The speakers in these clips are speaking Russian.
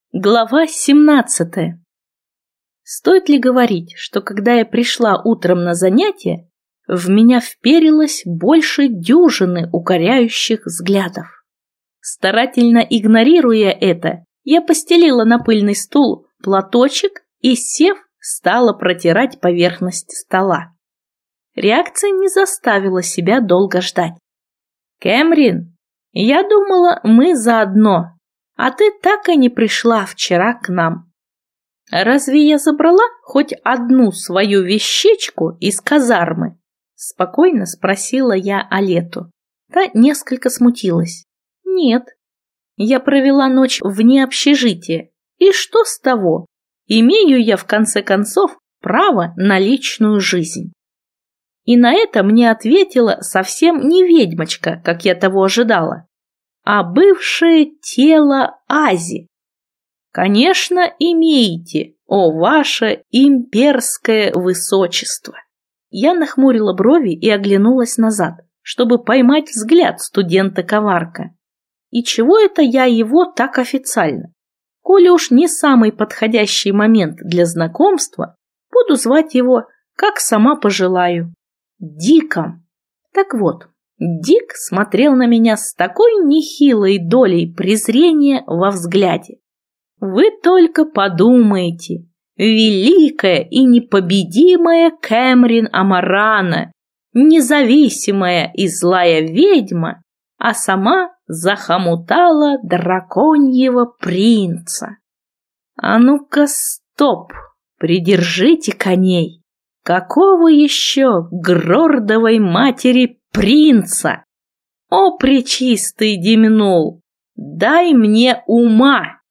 Глава 17. Стоит ли говорить, что когда я пришла утром на занятие, в меня вперилось больше дюжины укоряющих взглядов. Старательно игнорируя это, я постелила на пыльный стул платочек и, сев, стала протирать поверхность стола. Реакция не заставила себя долго ждать. «Кэмрин, я думала, мы заодно. А ты так и не пришла вчера к нам. Разве я забрала хоть одну свою вещичку из казармы?» Спокойно спросила я Алету. Та несколько смутилась. «Нет, я провела ночь вне общежития. И что с того? Имею я, в конце концов, право на личную жизнь». И на это мне ответила совсем не ведьмочка, как я того ожидала, а бывшее тело Ази. «Конечно, имеете, о ваше имперское высочество!» Я нахмурила брови и оглянулась назад, чтобы поймать взгляд студента-коварка. И чего это я его так официально? Коли уж не самый подходящий момент для знакомства, буду звать его, как сама пожелаю, Диком. Так вот, Дик смотрел на меня с такой нехилой долей презрения во взгляде. Вы только подумайте, великая и непобедимая Кэмрин Амарана, независимая и злая ведьма, а сама захомутала драконьего принца. А ну-ка, стоп, придержите коней. Какого еще грордовой матери принца? О, пречистый Деминул, дай мне ума!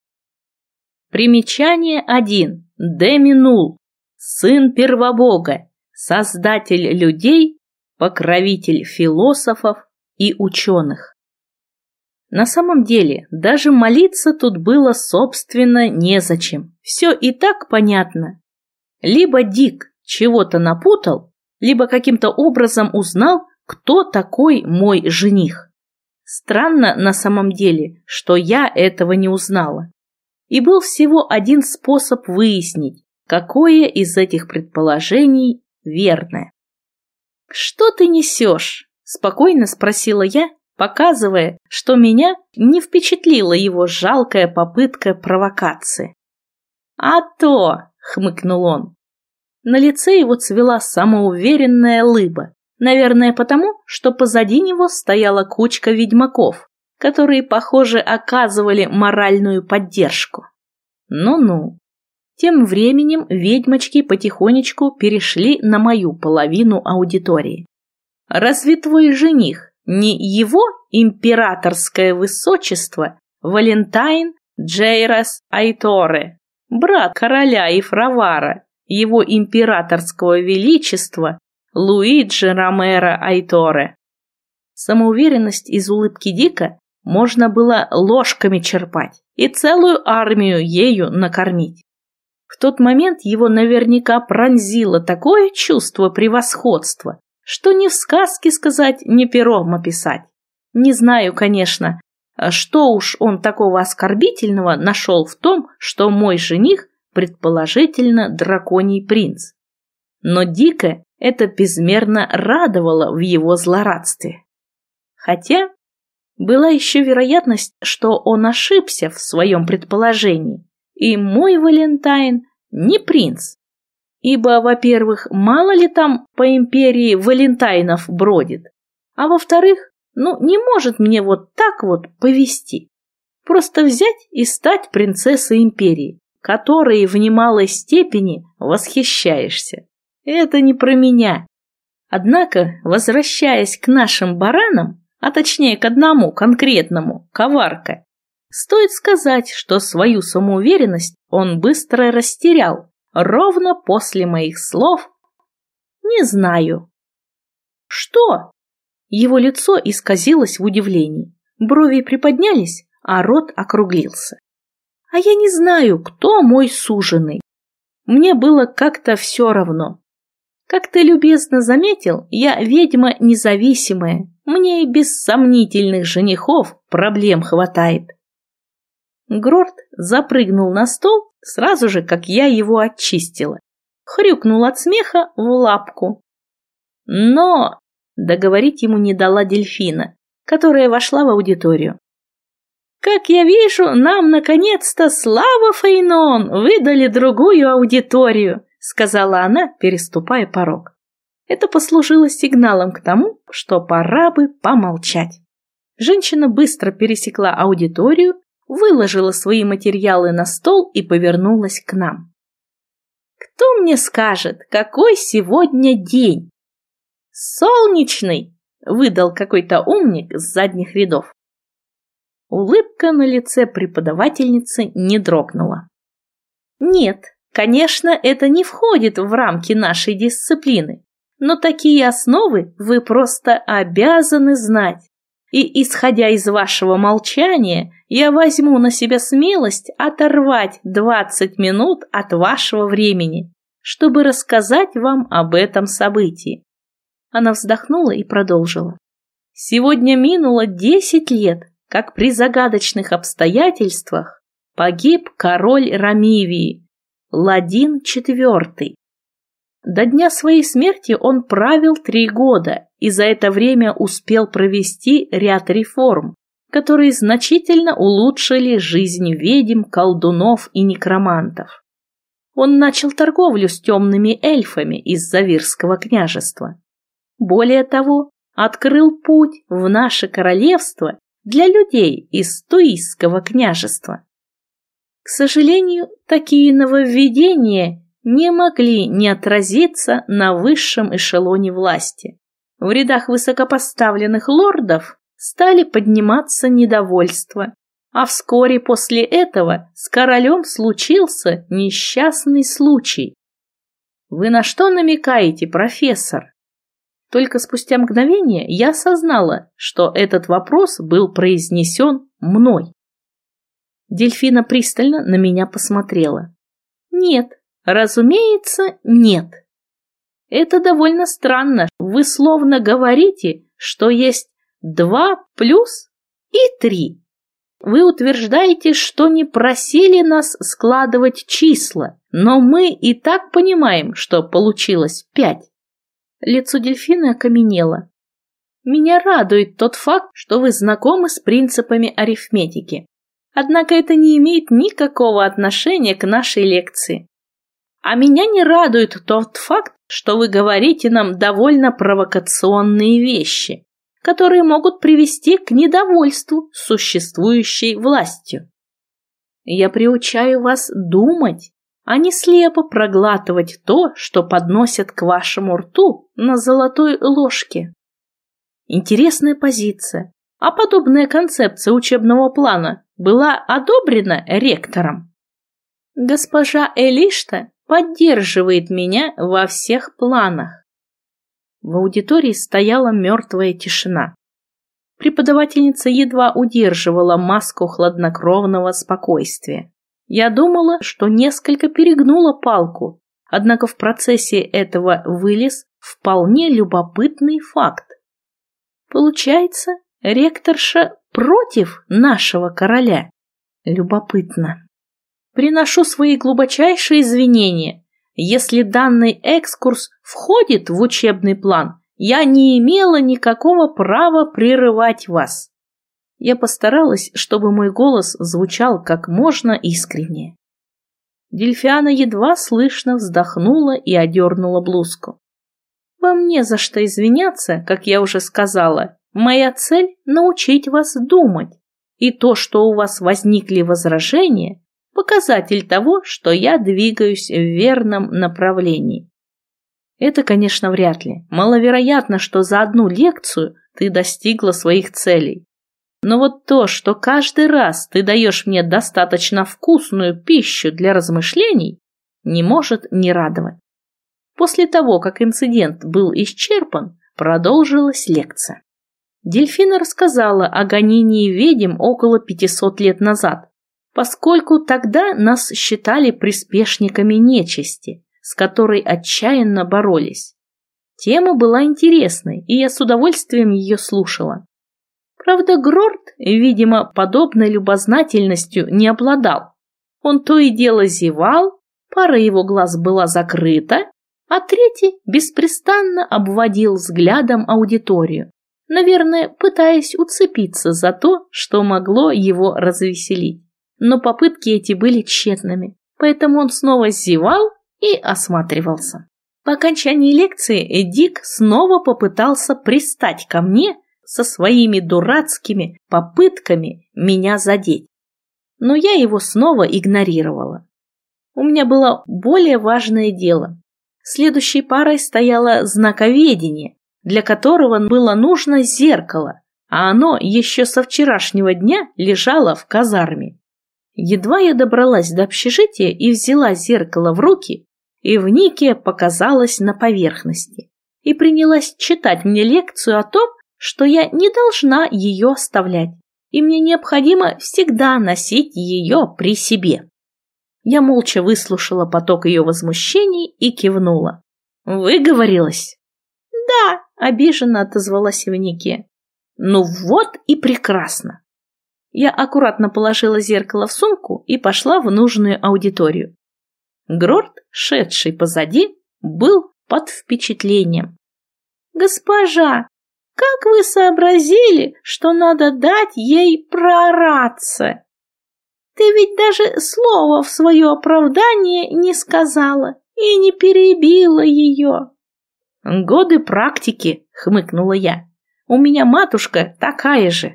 Примечание 1. Деминул, сын первобога, создатель людей, покровитель философов и ученых. На самом деле, даже молиться тут было, собственно, незачем. Все и так понятно. Либо Дик чего-то напутал, либо каким-то образом узнал, кто такой мой жених. Странно на самом деле, что я этого не узнала. И был всего один способ выяснить, какое из этих предположений верное. «Что ты несешь?» – спокойно спросила я, показывая, что меня не впечатлила его жалкая попытка провокации. «А то!» – хмыкнул он. На лице его цвела самоуверенная лыба, наверное потому, что позади него стояла кучка ведьмаков, которые, похоже, оказывали моральную поддержку. Ну-ну. Тем временем ведьмочки потихонечку перешли на мою половину аудитории. «Разве твой жених не его императорское высочество Валентайн Джейрос Айторе, брат короля Ифравара, его императорского величества Луиджи Ромеро Айторе?» Самоуверенность из улыбки Дика можно было ложками черпать и целую армию ею накормить. В тот момент его наверняка пронзило такое чувство превосходства, что ни в сказке сказать, ни пером описать. Не знаю, конечно, что уж он такого оскорбительного нашел в том, что мой жених предположительно драконий принц. Но Дика это безмерно радовало в его злорадстве. Хотя была еще вероятность, что он ошибся в своем предположении, и мой Валентайн не принц. Ибо, во-первых, мало ли там по империи Валентайнов бродит, а во-вторых, не может мне вот так вот повести. Просто взять и стать принцессой империи, которой в немалой степени восхищаешься. Это не про меня. Однако, возвращаясь к нашим баранам, а точнее к одному конкретному, коварка, стоит сказать, что свою самоуверенность он быстро растерял, ровно после моих слов «не знаю». «Что?» Его лицо исказилось в удивлении, брови приподнялись, а рот округлился. «А я не знаю, кто мой суженый. Мне было как-то все равно. Как ты любезно заметил, я ведьма независимая, мне и без сомнительных женихов проблем хватает». Грорт запрыгнул на стол сразу же, как я его очистила. Хрюкнул от смеха в лапку. Но договорить ему не дала Дельфина, которая вошла в аудиторию. «Как я вижу, нам наконец-то, слава Фейнон, выдали другую аудиторию», сказала она, переступая порог. Это послужило сигналом к тому, что пора бы помолчать. Женщина быстро пересекла аудиторию, выложила свои материалы на стол и повернулась к нам. «Кто мне скажет, какой сегодня день?» «Солнечный!» — выдал какой-то умник с задних рядов. Улыбка на лице преподавательницы не дрогнула. «Нет, конечно, это не входит в рамки нашей дисциплины, но такие основы вы просто обязаны знать. И, исходя из вашего молчания, я возьму на себя смелость оторвать 20 минут от вашего времени, чтобы рассказать вам об этом событии». Она вздохнула и продолжила. «Сегодня минуло 10 лет, как при загадочных обстоятельствах погиб король Рамивии, Ладин IV. До дня своей смерти он правил 3 года и за это время успел провести ряд реформ, которые значительно улучшили жизнь ведьм, колдунов и некромантов. Он начал торговлю с темными эльфами из Завирского княжества. Более того, открыл путь в наше королевство для людей из Туисского княжества. К сожалению, такие нововведения не могли не отразиться на высшем эшелоне власти. В рядах высокопоставленных лордов стали подниматься недовольства, а вскоре после этого с королем случился несчастный случай. «Вы на что намекаете, профессор?» Только спустя мгновение я осознала, что этот вопрос был произнесен мной. Дельфина пристально на меня посмотрела. «Нет, разумеется, нет. Это довольно странно. Вы словно говорите, что есть 2 плюс и 3. Вы утверждаете, что не просили нас складывать числа, но мы и так понимаем, что получилось 5. Лицо Дельфины окаменело. «Меня радует тот факт, что вы знакомы с принципами арифметики. Однако это не имеет никакого отношения к нашей лекции. А меня не радует тот факт, что вы говорите нам довольно провокационные вещи, которые могут привести к недовольству существующей властью. Я приучаю вас думать, а не слепо проглатывать то, что подносят к вашему рту на золотой ложке». Интересная позиция. А подобная концепция учебного плана была одобрена ректором. Госпожа Элишта поддерживает меня во всех планах. В аудитории стояла мертвая тишина. Преподавательница едва удерживала маску хладнокровного спокойствия. Я думала, что несколько перегнула палку, однако в процессе этого вылез вполне любопытный факт. Получается, ректорша против нашего короля. Любопытно. Приношу свои глубочайшие извинения. Если данный экскурс входит в учебный план, я не имела никакого права прерывать вас. Я постаралась, чтобы мой голос звучал как можно искреннее. Дельфиана едва слышно вздохнула и одернула блузку. Вам не за что извиняться, как я уже сказала. Моя цель – научить вас думать. И то, что у вас возникли возражения – показатель того, что я двигаюсь в верном направлении. Это, конечно, вряд ли. Маловероятно, что за одну лекцию ты достигла своих целей. Но вот то, что каждый раз ты даешь мне достаточно вкусную пищу для размышлений, не может не радовать. После того, как инцидент был исчерпан, продолжилась лекция. Дельфина рассказала о гонении ведьм около 500 лет назад, поскольку тогда нас считали приспешниками нечисти, с которой отчаянно боролись. Тема была интересной, и я с удовольствием ее слушала. Правда, Грорт, видимо, подобной любознательностью не обладал. Он то и дело зевал, пара его глаз была закрыта, а третий беспрестанно обводил взглядом аудиторию, наверное, пытаясь уцепиться за то, что могло его развеселить. Но попытки эти были тщетными, поэтому он снова зевал и осматривался. По окончании лекции Дик снова попытался пристать ко мне со своими дурацкими попытками меня задеть. Но я его снова игнорировала. У меня было более важное дело. Следующей парой стояло знаковедение, для которого было нужно зеркало, а оно еще со вчерашнего дня лежало в казарме. Едва я добралась до общежития и взяла зеркало в руки, Эвникия показалась на поверхности и принялась читать мне лекцию о том, что я не должна ее оставлять, и мне необходимо всегда носить ее при себе. Я молча выслушала поток ее возмущений и кивнула. «Выговорилась?» «Да», — обиженно отозвалась Эвникия. «Ну вот и прекрасно». Я аккуратно положила зеркало в сумку и пошла в нужную аудиторию. Грорт, шедший позади, был под впечатлением. «Госпожа, как вы сообразили, что надо дать ей проораться? Ты ведь даже слова в свое оправдание не сказала и не перебила ее». «Годы практики», — хмыкнула я. «У меня матушка такая же».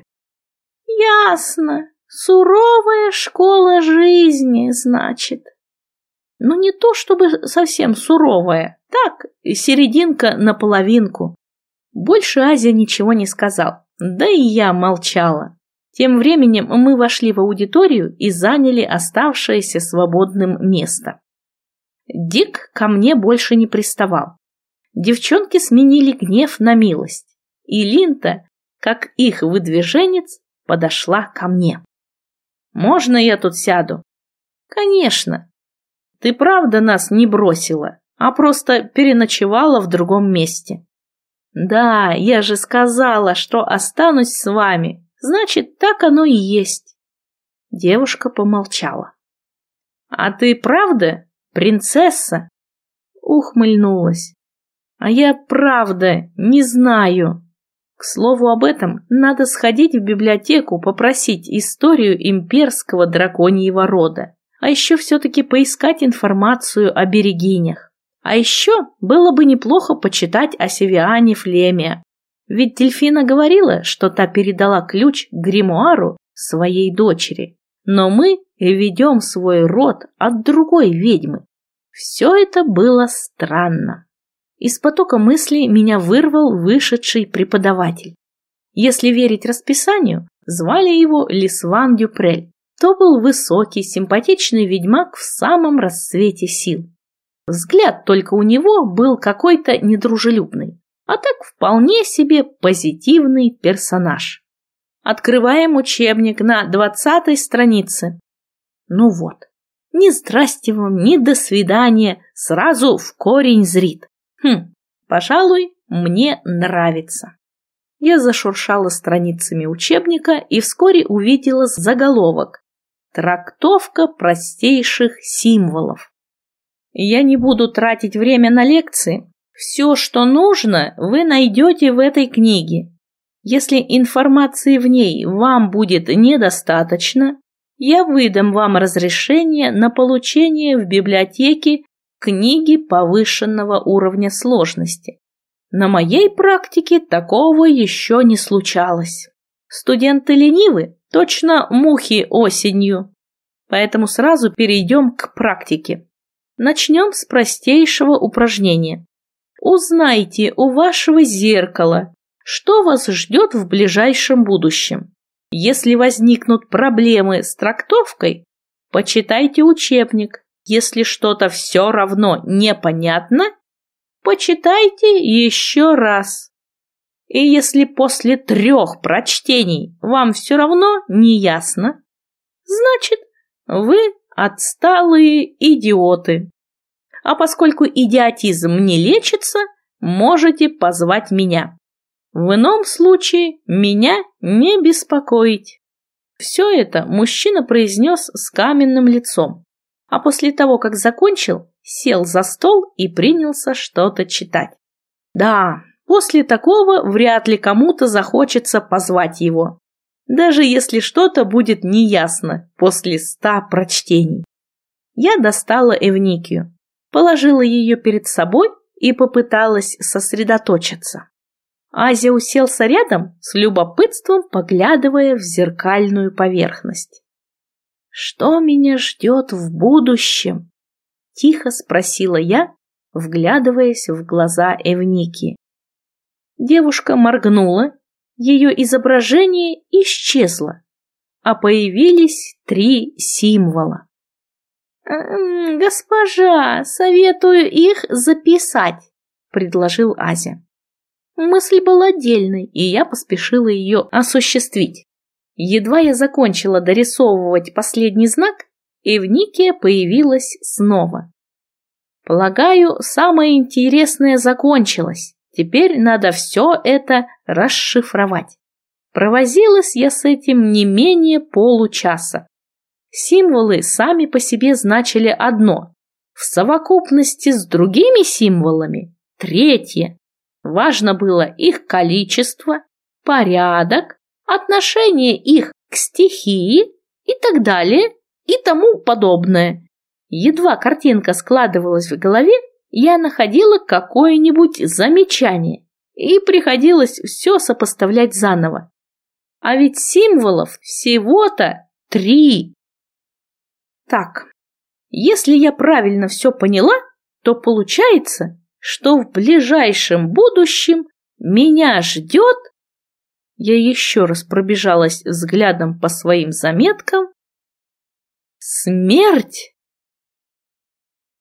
«Ясно. Суровая школа жизни, значит». «Ну, не то чтобы совсем суровая, так, серединка на половинку». Больше Азия ничего не сказал, да и я молчала. Тем временем мы вошли в аудиторию и заняли оставшееся свободным место. Дик ко мне больше не приставал. Девчонки сменили гнев на милость, и Линта, как их выдвиженец, подошла ко мне. «Можно я тут сяду?» «Конечно. Ты правда нас не бросила, а просто переночевала в другом месте?» «Да, я же сказала, что останусь с вами, значит, так оно и есть». Девушка помолчала. «А ты правда принцесса?» Ухмыльнулась. «А я правда не знаю. К слову об этом, надо сходить в библиотеку, попросить историю имперского драконьего рода. А еще все-таки поискать информацию о берегинях. А еще было бы неплохо почитать о Севиане Флемия. Ведь Дельфина говорила, что та передала ключ к гримуару своей дочери. Но мы ведем свой род от другой ведьмы. Все это было странно». Из потока мыслей меня вырвал вышедший преподаватель. Если верить расписанию, звали его Лисван Дюпрель. То был высокий, симпатичный ведьмак в самом расцвете сил. Взгляд только у него был какой-то недружелюбный, а так вполне себе позитивный персонаж. Открываем учебник на 20-й странице. Ну вот, ни здрасте вам, ни до свидания, сразу в корень зрит. Пожалуй, мне нравится. Я зашуршала страницами учебника и вскоре увидела заголовок «Трактовка простейших символов». Я не буду тратить время на лекции. Все, что нужно, вы найдете в этой книге. Если информации в ней вам будет недостаточно, я выдам вам разрешение на получение в библиотеке книги повышенного уровня сложности. На моей практике такого еще не случалось. Студенты ленивы, точно мухи осенью. Поэтому сразу перейдем к практике. Начнем с простейшего упражнения. Узнайте у вашего зеркала, что вас ждет в ближайшем будущем. Если возникнут проблемы с трактовкой, почитайте учебник. Если что-то все равно непонятно, почитайте еще раз. И если после 3 прочтений вам все равно не ясно, значит, вы отсталые идиоты. А поскольку идиотизм не лечится, можете позвать меня. В ином случае меня не беспокоить. Все это мужчина произнес с каменным лицом, а после того, как закончил, сел за стол и принялся что-то читать. Да, после такого вряд ли кому-то захочется позвать его, даже если что-то будет неясно после 100 прочтений. Я достала Эвникию, положила ее перед собой и попыталась сосредоточиться. Азия уселся рядом, с любопытством поглядывая в зеркальную поверхность. «Что меня ждет в будущем?» – тихо спросила я, вглядываясь в глаза Эвники. Девушка моргнула, ее изображение исчезло, а появились 3 символа. «Госпожа, советую их записать», – предложил Азия. Мысль была дельной, и я поспешила ее осуществить. Едва я закончила дорисовывать последний знак, Эвникия появилась снова. Полагаю, самое интересное закончилось. Теперь надо все это расшифровать. Провозилась я с этим не менее получаса. Символы сами по себе значили одно, в совокупности с другими символами – третье. Важно было их количество, порядок, отношение их к стихии и так далее и тому подобное. Едва картинка складывалась в голове, я находила какое-нибудь замечание и приходилось все сопоставлять заново. А ведь символов всего-то 3. Так, если я правильно все поняла, то получается, что в ближайшем будущем меня ждет... Я еще раз пробежалась взглядом по своим заметкам. Смерть!